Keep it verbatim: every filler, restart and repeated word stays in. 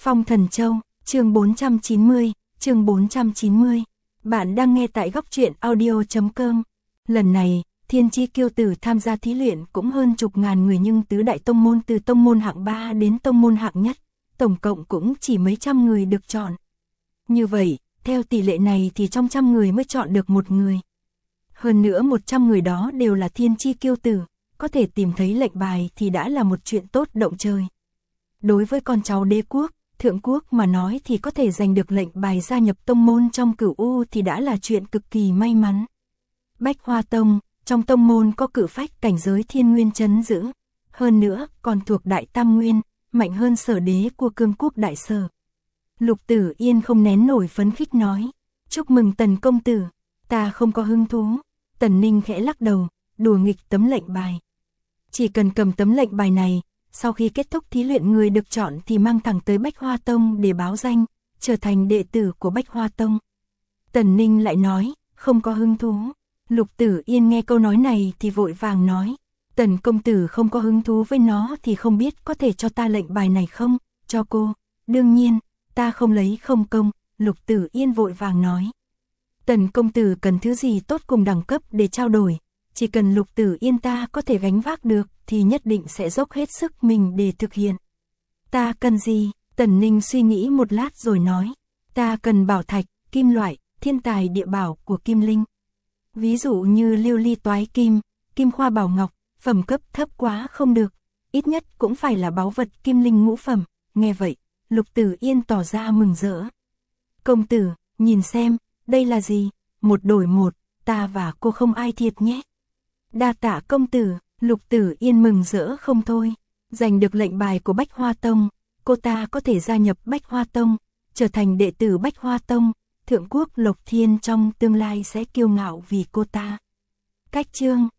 Phong Thần Châu, chương bốn trăm chín mươi, chương bốn trăm chín mươi. Bạn đang nghe tại góc truyện audio chấm com. Lần này, Thiên Chi Kiêu Tử tham gia thí luyện cũng hơn chục ngàn người, nhưng tứ đại tông môn từ tông môn hạng ba đến tông môn hạng nhất, tổng cộng cũng chỉ mấy trăm người được chọn. Như vậy, theo tỷ lệ này thì trong trăm người mới chọn được một người. Hơn nữa một trăm người đó đều là Thiên Chi Kiêu Tử, có thể tìm thấy lệnh bài thì đã là một chuyện tốt động trời. Đối với con cháu đế quốc, thượng quốc mà nói thì có thể giành được lệnh bài gia nhập tông môn trong Cửu U thì đã là chuyện cực kỳ may mắn. Bách Hoa Tông, trong tông môn có cự phách cảnh giới thiên nguyên trấn giữ, hơn nữa còn thuộc đại tam nguyên, mạnh hơn Sở Đế của cương quốc đại Sở. Lục Tử Yên không nén nổi phấn khích nói, chúc mừng Tần công tử, ta không có hứng thú. Tần Ninh khẽ lắc đầu, đùa nghịch tấm lệnh bài. Chỉ cần cầm tấm lệnh bài này, sau khi kết thúc thí luyện người được chọn thì mang thẳng tới Bách Hoa Tông để báo danh, trở thành đệ tử của Bách Hoa Tông. Tần Ninh lại nói, không có hứng thú. Lục Tử Yên nghe câu nói này thì vội vàng nói, Tần công tử không có hứng thú với nó thì không biết có thể cho ta lệnh bài này không? Cho cô, đương nhiên, ta không lấy không công. Lục Tử Yên vội vàng nói, Tần công tử cần thứ gì tốt cùng đẳng cấp để trao đổi, chỉ cần Lục Tử Yên ta có thể gánh vác được thì nhất định sẽ dốc hết sức mình để thực hiện. Ta cần gì? Tần Ninh suy nghĩ một lát rồi nói, ta cần bảo thạch, kim loại, thiên tài địa bảo của Kim Linh. Ví dụ như lưu ly toái kim, kim khoa bảo ngọc, phẩm cấp thấp quá không được, ít nhất cũng phải là báu vật Kim Linh ngũ phẩm. Nghe vậy, Lục Tử Yên tỏ ra mừng rỡ. Công tử, nhìn xem, đây là gì? Một đổi một, ta và cô không ai thiệt nhé. Đa tạ công tử. Lục Tử Yên mừng rỡ không thôi. Giành được lệnh bài của Bách Hoa Tông, cô ta có thể gia nhập Bách Hoa Tông, trở thành đệ tử Bách Hoa Tông. Thượng quốc Lộc Thiên trong tương lai sẽ kiêu ngạo vì cô ta. Cách chương